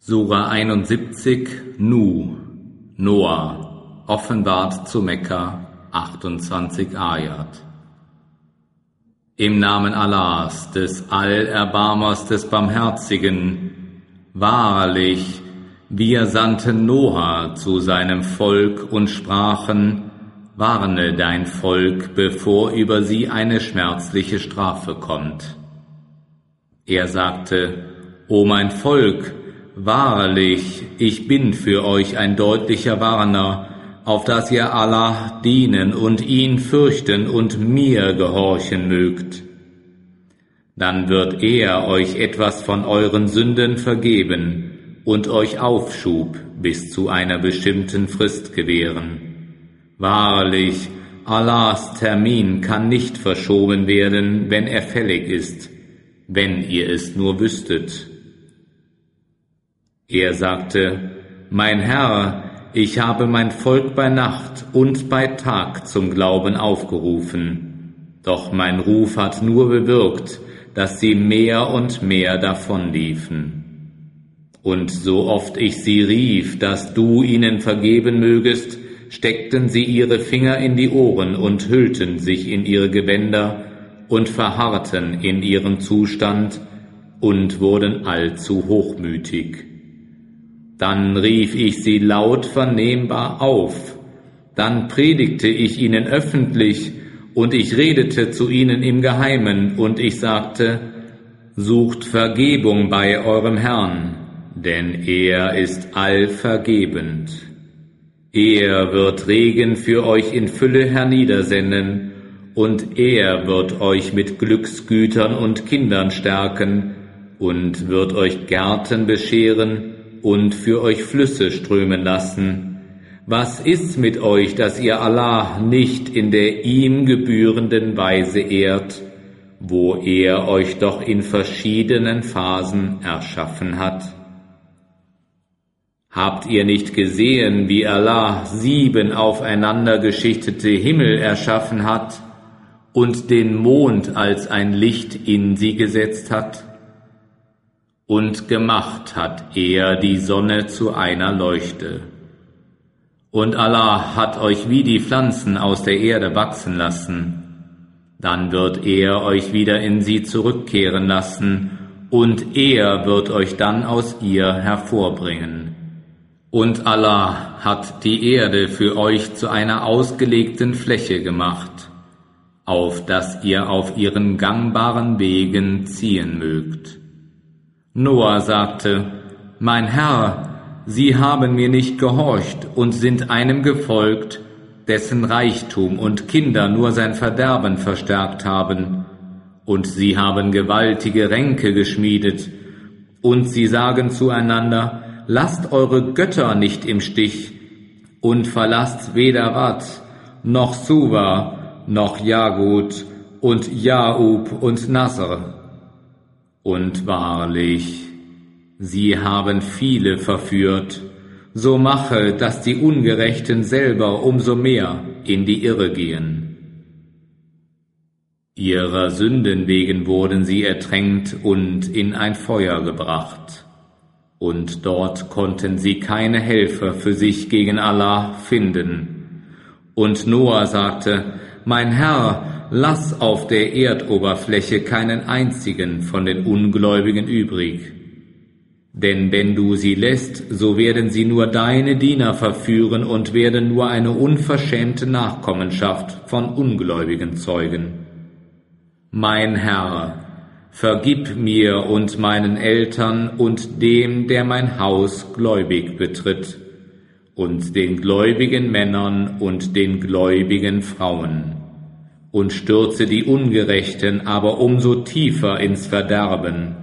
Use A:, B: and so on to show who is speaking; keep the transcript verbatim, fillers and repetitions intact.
A: Sura einundsiebzig, Nu, Noah, offenbart zu Mekka, achtundzwanzig Ayat. Im Namen Allahs, des Allerbarmers, des Barmherzigen, wahrlich, wir sandten Noah zu seinem Volk und sprachen, warne dein Volk, bevor über sie eine schmerzliche Strafe kommt. Er sagte, O mein Volk, wahrlich, ich bin für euch ein deutlicher Warner, auf dass ihr Allah dienen und ihn fürchten und mir gehorchen mögt. Dann wird er euch etwas von euren Sünden vergeben und euch Aufschub bis zu einer bestimmten Frist gewähren. Wahrlich, Allahs Termin kann nicht verschoben werden, wenn er fällig ist, wenn ihr es nur wüsstet. Er sagte, mein Herr, ich habe mein Volk bei Nacht und bei Tag zum Glauben aufgerufen, doch mein Ruf hat nur bewirkt, dass sie mehr und mehr davonliefen. Und so oft ich sie rief, dass du ihnen vergeben mögest, steckten sie ihre Finger in die Ohren und hüllten sich in ihre Gewänder und verharrten in ihrem Zustand und wurden allzu hochmütig. Dann rief ich sie laut vernehmbar auf, dann predigte ich ihnen öffentlich und ich redete zu ihnen im Geheimen und ich sagte, sucht Vergebung bei eurem Herrn, denn er ist allvergebend. Er wird Regen für euch in Fülle herniedersenden und er wird euch mit Glücksgütern und Kindern stärken und wird euch Gärten bescheren und für euch Flüsse strömen lassen. Was ist's mit euch, dass ihr Allah nicht in der ihm gebührenden Weise ehrt, wo er euch doch in verschiedenen Phasen erschaffen hat? Habt ihr nicht gesehen, wie Allah sieben aufeinander geschichtete Himmel erschaffen hat und den Mond als ein Licht in sie gesetzt hat? Und gemacht hat er die Sonne zu einer Leuchte. Und Allah hat euch wie die Pflanzen aus der Erde wachsen lassen. Dann wird er euch wieder in sie zurückkehren lassen, und er wird euch dann aus ihr hervorbringen. Und Allah hat die Erde für euch zu einer ausgelegten Fläche gemacht, auf dass ihr auf ihren gangbaren Wegen ziehen mögt. Noah sagte, mein Herr, sie haben mir nicht gehorcht und sind einem gefolgt, dessen Reichtum und Kinder nur sein Verderben verstärkt haben. Und sie haben gewaltige Ränke geschmiedet. Und sie sagen zueinander, lasst eure Götter nicht im Stich und verlasst weder Wat, noch Suwa, noch Jagut und Jaub und Nasr. Und wahrlich, sie haben viele verführt, so mache, dass die Ungerechten selber umso mehr in die Irre gehen. Ihrer Sünden wegen wurden sie ertränkt und in ein Feuer gebracht, und dort konnten sie keine Helfer für sich gegen Allah finden. Und Noah sagte, mein Herr, lass auf der Erdoberfläche keinen einzigen von den Ungläubigen übrig. Denn wenn du sie lässt, so werden sie nur deine Diener verführen und werden nur eine unverschämte Nachkommenschaft von Ungläubigen zeugen. Mein Herr, vergib mir und meinen Eltern und dem, der mein Haus gläubig betritt, und den gläubigen Männern und den gläubigen Frauen. Und stürze die Ungerechten aber umso tiefer ins Verderben,